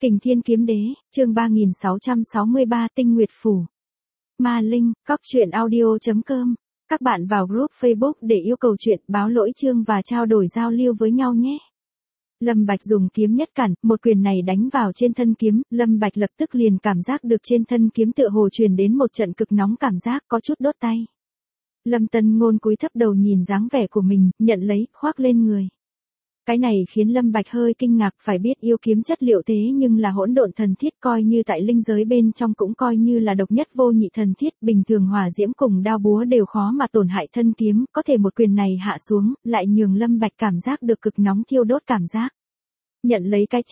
Kình Thiên Kiếm Đế, chương 3663 Tinh Nguyệt Phủ. Ma Linh, Cóc Truyện Audio.com. Các bạn vào group Facebook để yêu cầu chuyện, báo lỗi chương và trao đổi giao lưu với nhau nhé. Lâm Bạch dùng kiếm nhất cản, một quyền này đánh vào trên thân kiếm, Lâm Bạch lập tức liền cảm giác được trên thân kiếm tựa hồ truyền đến một trận cực nóng cảm giác có chút đốt tay. Lâm Tân Ngôn cúi thấp đầu nhìn dáng vẻ của mình, nhận lấy, khoác lên người. Cái này khiến Lâm Bạch hơi kinh ngạc, phải biết yêu kiếm chất liệu thế nhưng là hỗn độn thần thiết, coi như tại linh giới bên trong cũng coi như là độc nhất vô nhị thần thiết, bình thường hỏa diễm cùng đao búa đều khó mà tổn hại thân kiếm, có thể một quyền này hạ xuống, lại nhường Lâm Bạch cảm giác được cực nóng thiêu đốt cảm giác. Nhận lấy cái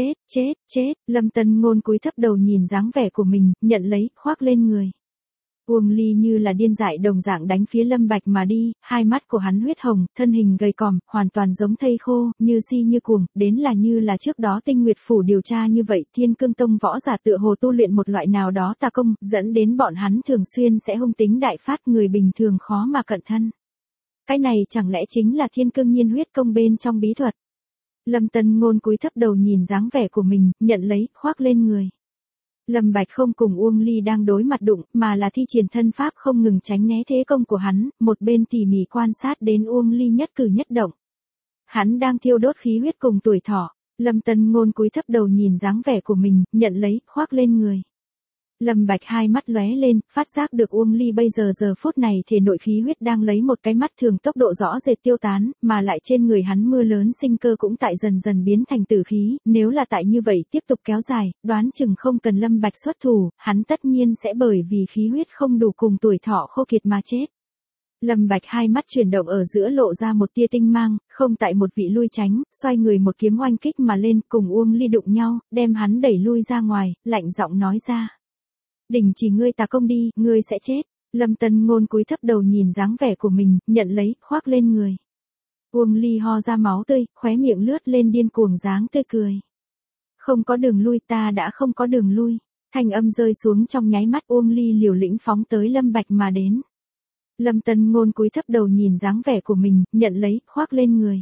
chết, Lâm Tân Ngôn cúi thấp đầu nhìn dáng vẻ của mình, nhận lấy, khoác lên người. Uông Ly như là điên dại đồng dạng đánh phía Lâm Bạch mà đi, hai mắt của hắn huyết hồng, thân hình gầy còm, hoàn toàn giống thây khô, như si như cuồng, đến là như là trước đó Tinh Nguyệt Phủ điều tra như vậy, Thiên Cương Tông võ giả tựa hồ tu luyện một loại nào đó tà công, dẫn đến bọn hắn thường xuyên sẽ hung tính đại phát, người bình thường khó mà cận thân. Cái này chẳng lẽ chính là Thiên Cương Nhiên huyết công bên trong bí thuật? Lâm Tân Ngôn cúi thấp đầu nhìn dáng vẻ của mình, nhận lấy, khoác lên người. Lâm Bạch không cùng Uông Ly đang đối mặt đụng, mà là thi triển thân pháp không ngừng tránh né thế công của hắn, một bên tỉ mỉ quan sát đến Uông Ly nhất cử nhất động. Hắn đang thiêu đốt khí huyết cùng tuổi thọ, Lâm Tân Ngôn cúi thấp đầu nhìn dáng vẻ của mình, nhận lấy, khoác lên người. Lâm Bạch hai mắt lóe lên, phát giác được Uông Ly bây giờ phút này thể nội khí huyết đang lấy một cái mắt thường tốc độ rõ rệt tiêu tán, mà lại trên người hắn mưa lớn sinh cơ cũng tại dần dần biến thành tử khí, nếu là tại như vậy tiếp tục kéo dài, đoán chừng không cần Lâm Bạch xuất thủ, hắn tất nhiên sẽ bởi vì khí huyết không đủ cùng tuổi thọ khô kiệt mà chết. Lâm Bạch hai mắt chuyển động ở giữa lộ ra một tia tinh mang, không tại một vị lui tránh, xoay người một kiếm oanh kích mà lên, cùng Uông Ly đụng nhau, đem hắn đẩy lui ra ngoài, lạnh giọng nói ra. Đình chỉ ngươi tà công đi, ngươi sẽ chết. Lâm Tân Ngôn cúi thấp đầu nhìn dáng vẻ của mình, nhận lấy, khoác lên người. Uông Ly ho ra máu tươi, khóe miệng lướt lên điên cuồng dáng tươi cười. Không có đường lui, ta đã không có đường lui. Thanh âm rơi xuống trong nháy mắt, Uông Ly liều lĩnh phóng tới Lâm Bạch mà đến. Lâm Tân Ngôn cúi thấp đầu nhìn dáng vẻ của mình, nhận lấy, khoác lên người.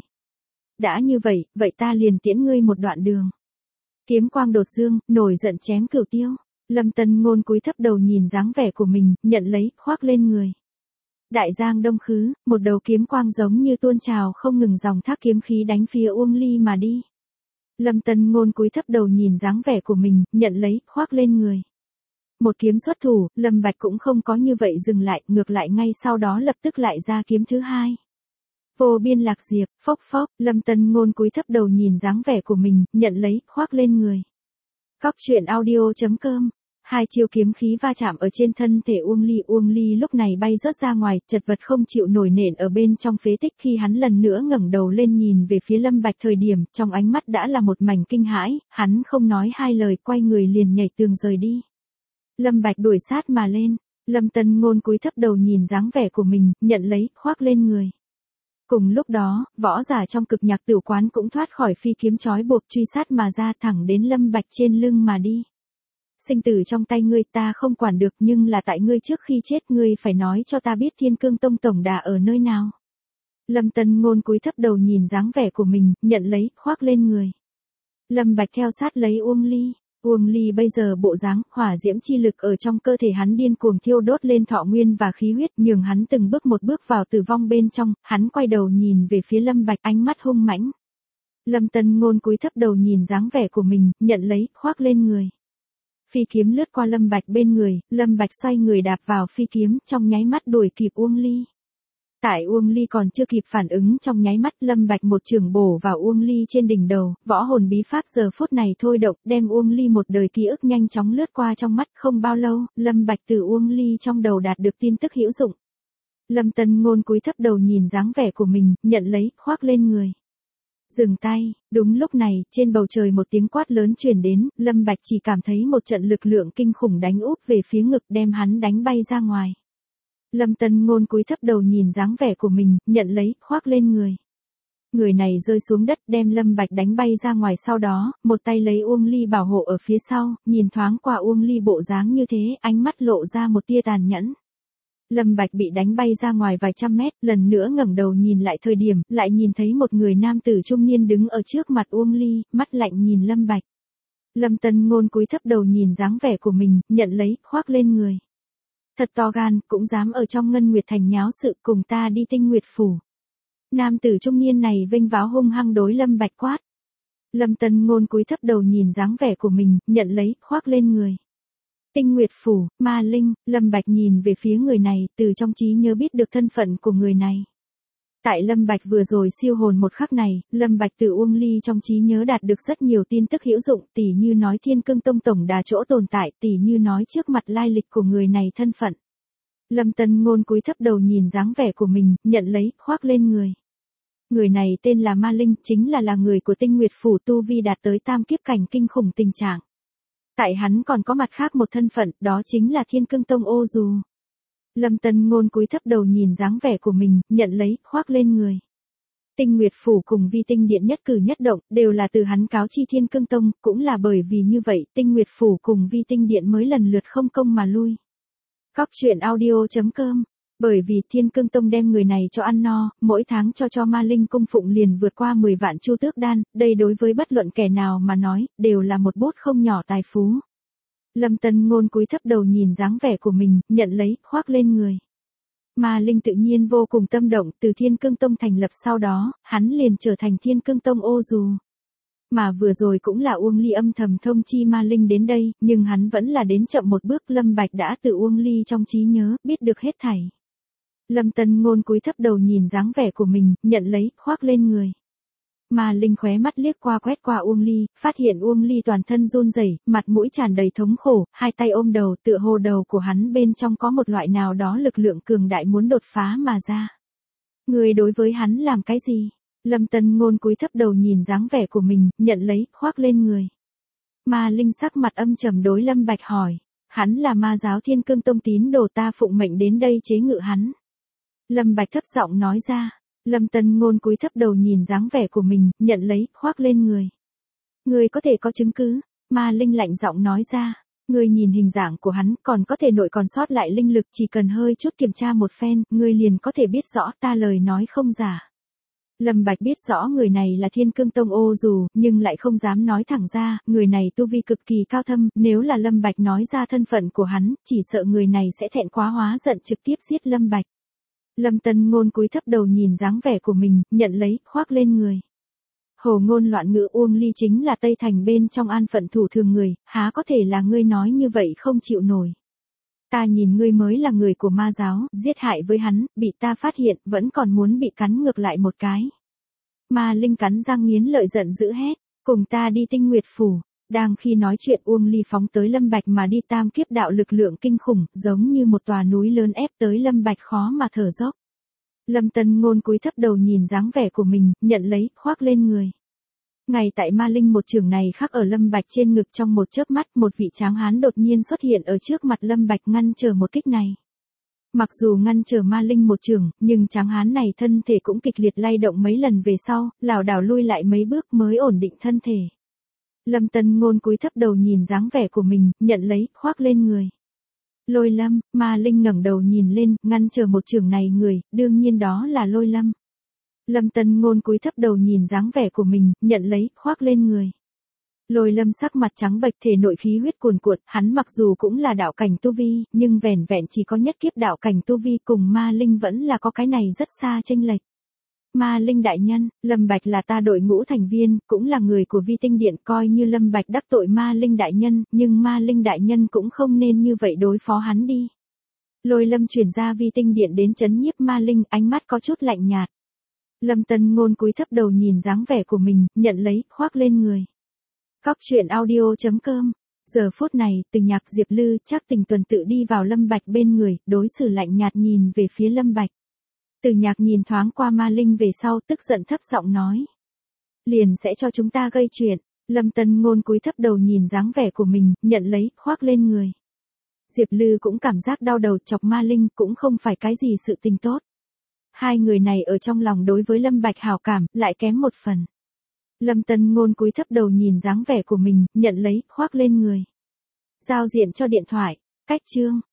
Đã như vậy, vậy ta liền tiễn ngươi một đoạn đường. Kiếm quang đột dương, nổi giận chém cửu tiêu. Lâm Tân Ngôn cúi thấp đầu nhìn dáng vẻ của mình, nhận lấy, khoác lên người. Đại giang đông khứ, một đầu kiếm quang giống như tuôn trào không ngừng dòng thác kiếm khí đánh phía Uông Ly mà đi. Lâm Tân Ngôn cúi thấp đầu nhìn dáng vẻ của mình, nhận lấy, khoác lên người. Một kiếm xuất thủ, Lâm Bạch cũng không có như vậy dừng lại, ngược lại ngay sau đó lập tức lại ra kiếm thứ hai. Vô biên lạc diệp, phốc phốc, Lâm Tân Ngôn cúi thấp đầu nhìn dáng vẻ của mình, nhận lấy, khoác lên người. Cóc Truyện Audio.com. Hai chiêu kiếm khí va chạm ở trên thân thể Uông Ly lúc này bay rớt ra ngoài, chật vật không chịu nổi nện ở bên trong phế tích, khi hắn lần nữa ngẩng đầu lên nhìn về phía Lâm Bạch thời điểm, trong ánh mắt đã là một mảnh kinh hãi, hắn không nói hai lời quay người liền nhảy tường rời đi. Lâm Bạch đuổi sát mà lên, Lâm Tân Ngôn cúi thấp đầu nhìn dáng vẻ của mình, nhận lấy, khoác lên người. Cùng lúc đó, võ giả trong cực nhạc tửu quán cũng thoát khỏi phi kiếm trói buộc truy sát mà ra thẳng đến Lâm Bạch trên lưng mà đi. Sinh tử trong tay ngươi ta không quản được, nhưng là tại ngươi trước khi chết ngươi phải nói cho ta biết Thiên Cương Tông tổng đà ở nơi nào. Lâm Tân Ngôn cúi thấp đầu nhìn dáng vẻ của mình, nhận lấy, khoác lên người. Lâm Bạch theo sát lấy Uông Ly. Uông Ly bây giờ bộ dáng, hỏa diễm chi lực ở trong cơ thể hắn điên cuồng thiêu đốt lên thọ nguyên và khí huyết, nhường hắn từng bước một bước vào tử vong bên trong, hắn quay đầu nhìn về phía Lâm Bạch, ánh mắt hung mãnh. Lâm Tân Ngôn cúi thấp đầu nhìn dáng vẻ của mình, nhận lấy, khoác lên người. Phi kiếm lướt qua Lâm Bạch bên người, Lâm Bạch xoay người đạp vào phi kiếm, trong nháy mắt đuổi kịp Uông Ly. Tại Uông Ly còn chưa kịp phản ứng trong nháy mắt, Lâm Bạch một chưởng bổ vào Uông Ly trên đỉnh đầu, võ hồn bí pháp giờ phút này thôi động, đem Uông Ly một đời ký ức nhanh chóng lướt qua trong mắt, không bao lâu, Lâm Bạch từ Uông Ly trong đầu đạt được tin tức hữu dụng. Lâm Tân Ngôn cúi thấp đầu nhìn dáng vẻ của mình, nhận lấy, khoác lên người. Dừng tay, đúng lúc này, trên bầu trời một tiếng quát lớn truyền đến, Lâm Bạch chỉ cảm thấy một trận lực lượng kinh khủng đánh úp về phía ngực đem hắn đánh bay ra ngoài. Lâm Tân Ngôn cúi thấp đầu nhìn dáng vẻ của mình, nhận lấy, khoác lên người. Người này rơi xuống đất đem Lâm Bạch đánh bay ra ngoài, sau đó, một tay lấy Uông Ly bảo hộ ở phía sau, nhìn thoáng qua Uông Ly bộ dáng như thế, ánh mắt lộ ra một tia tàn nhẫn. Lâm Bạch bị đánh bay ra ngoài vài trăm mét, lần nữa ngẩng đầu nhìn lại thời điểm, lại nhìn thấy một người nam tử trung niên đứng ở trước mặt Uông Ly, mắt lạnh nhìn Lâm Bạch. Lâm Tân Ngôn cúi thấp đầu nhìn dáng vẻ của mình, nhận lấy, khoác lên người. Thật to gan, cũng dám ở trong Ngân Nguyệt Thành nháo sự, cùng ta đi Tinh Nguyệt Phủ. Nam tử trung niên này vênh váo hung hăng đối Lâm Bạch quát. Lâm Tân Ngôn cúi thấp đầu nhìn dáng vẻ của mình, nhận lấy, khoác lên người. Tinh Nguyệt Phủ, ma linh, Lâm Bạch nhìn về phía người này, từ trong trí nhớ biết được thân phận của người này. Tại Lâm Bạch vừa rồi siêu hồn một khắc này, Lâm Bạch từ Uông Ly trong trí nhớ đạt được rất nhiều tin tức hữu dụng, tỉ như nói Thiên Cương Tông tổng đà chỗ tồn tại, tỉ như nói trước mặt lai lịch của người này thân phận. Lâm Tân Ngôn cúi thấp đầu nhìn dáng vẻ của mình, nhận lấy, khoác lên người. Người này tên là Ma Linh, chính là người của Tinh Nguyệt Phủ, tu vi đạt tới tam kiếp cảnh kinh khủng tình trạng. Tại hắn còn có mặt khác một thân phận, đó chính là Thiên Cương Tông ô dù. Lâm Tân Ngôn cúi thấp đầu nhìn dáng vẻ của mình, nhận lấy, khoác lên người. Tinh Nguyệt Phủ cùng Vi Tinh Điện nhất cử nhất động, đều là từ hắn cáo chi Thiên Cương Tông, cũng là bởi vì như vậy, Tinh Nguyệt Phủ cùng Vi Tinh Điện mới lần lượt không công mà lui. Cóc truyện audio.com. Bởi vì Thiên Cương Tông đem người này cho ăn no, mỗi tháng cho Ma Linh cung phụng liền vượt qua 10 vạn chu tước đan, đây đối với bất luận kẻ nào mà nói, đều là một bút không nhỏ tài phú. Lâm Tân Ngôn cúi thấp đầu nhìn dáng vẻ của mình, nhận lấy, khoác lên người. Ma Linh tự nhiên vô cùng tâm động, từ Thiên Cương Tông thành lập sau đó, hắn liền trở thành Thiên Cương Tông ô dù. Mà vừa rồi cũng là Uông Ly âm thầm thông chi Ma Linh đến đây, nhưng hắn vẫn là đến chậm một bước, Lâm Bạch đã từ Uông Ly trong trí nhớ, biết được hết thảy. Lâm Tân Ngôn cúi thấp đầu nhìn dáng vẻ của mình, nhận lấy, khoác lên người. Ma Linh khóe mắt liếc qua quét qua Uông Ly, phát hiện Uông Ly toàn thân run rẩy, mặt mũi tràn đầy thống khổ, hai tay ôm đầu, tựa hồ đầu của hắn bên trong có một loại nào đó lực lượng cường đại muốn đột phá mà ra. Người đối với hắn làm cái gì? Lâm Tân Ngôn cúi thấp đầu nhìn dáng vẻ của mình, nhận lấy, khoác lên người. Ma Linh sắc mặt âm trầm đối Lâm Bạch hỏi, hắn là ma giáo Thiên Cương Tông tín đồ, ta phụng mệnh đến đây chế ngự hắn. Lâm Bạch thấp giọng nói ra. Lâm Tân Ngôn cúi thấp đầu nhìn dáng vẻ của mình, nhận lấy, khoác lên người. Người có thể có chứng cứ, Ma Linh lạnh giọng nói ra. Người nhìn hình dạng của hắn, còn có thể nội còn sót lại linh lực, chỉ cần hơi chút kiểm tra một phen, người liền có thể biết rõ ta lời nói không giả. Lâm Bạch biết rõ người này là Thiên Cương Tông ô dù, nhưng lại không dám nói thẳng ra, người này tu vi cực kỳ cao thâm, nếu là Lâm Bạch nói ra thân phận của hắn, chỉ sợ người này sẽ thẹn quá hóa giận trực tiếp giết Lâm Bạch. Lâm Tân Ngôn cúi thấp đầu nhìn dáng vẻ của mình, nhận lấy, khoác lên người. Hồ ngôn loạn ngữ, Uông Ly chính là Tây Thành bên trong an phận thủ thường người, há có thể là ngươi nói như vậy không chịu nổi. Ta nhìn ngươi mới là người của ma giáo, giết hại với hắn, bị ta phát hiện, vẫn còn muốn bị cắn ngược lại một cái. Ma Linh cắn răng nghiến lợi giận dữ hét, cùng ta đi Tinh Nguyệt Phủ. Đang khi nói chuyện, Uông Ly phóng tới Lâm Bạch mà đi, tam kiếp đạo lực lượng kinh khủng, giống như một tòa núi lớn ép tới Lâm Bạch khó mà thở dốc. Lâm Tân Ngôn cúi thấp đầu nhìn dáng vẻ của mình, nhận lấy, khoác lên người. Ngay tại Ma Linh một trường này khắc ở Lâm Bạch trên ngực, trong một chớp mắt, một vị tráng hán đột nhiên xuất hiện ở trước mặt Lâm Bạch, ngăn trở một kích này. Mặc dù ngăn trở Ma Linh một trường, nhưng tráng hán này thân thể cũng kịch liệt lay động mấy lần về sau, lảo đảo lui lại mấy bước mới ổn định thân thể. Lâm Tân Ngôn cúi thấp đầu nhìn dáng vẻ của mình, nhận lấy, khoác lên người. Lôi Lâm, Ma Linh ngẩng đầu nhìn lên, ngăn trở một trường này người, đương nhiên đó là Lôi Lâm. Lâm Tân Ngôn cúi thấp đầu nhìn dáng vẻ của mình, nhận lấy, khoác lên người. Lôi Lâm sắc mặt trắng bệch, thể nội khí huyết cuồn cuộn, hắn mặc dù cũng là đạo cảnh tu vi, nhưng vẻn vẹn chỉ có nhất kiếp đạo cảnh tu vi, cùng Ma Linh vẫn là có cái này rất xa chênh lệch. Ma Linh đại nhân, Lâm Bạch là ta đội ngũ thành viên, cũng là người của Vi Tinh Điện, coi như Lâm Bạch đắc tội Ma Linh đại nhân, nhưng Ma Linh đại nhân cũng không nên như vậy đối phó hắn đi. Lôi Lâm chuyển ra Vi Tinh Điện đến trấn nhiếp Ma Linh, ánh mắt có chút lạnh nhạt. Lâm Tân Ngôn cúi thấp đầu nhìn dáng vẻ của mình, nhận lấy, khoác lên người. Cóc truyện audio.com. Giờ phút này, Từ Nhạc, Diệp Lư, Trác Tình tuần tự đi vào Lâm Bạch bên người, đối xử lạnh nhạt nhìn về phía Lâm Bạch. Từ Nhạc nhìn thoáng qua Ma Linh về sau, tức giận thấp giọng nói. Liền sẽ cho chúng ta gây chuyện. Lâm Tân Ngôn cúi thấp đầu nhìn dáng vẻ của mình, nhận lấy, khoác lên người. Diệp Lư cũng cảm giác đau đầu, chọc Ma Linh cũng không phải cái gì sự tình tốt. Hai người này ở trong lòng đối với Lâm Bạch hảo cảm, lại kém một phần. Lâm Tân Ngôn cúi thấp đầu nhìn dáng vẻ của mình, nhận lấy, khoác lên người. Giao diện cho điện thoại. Cách chương.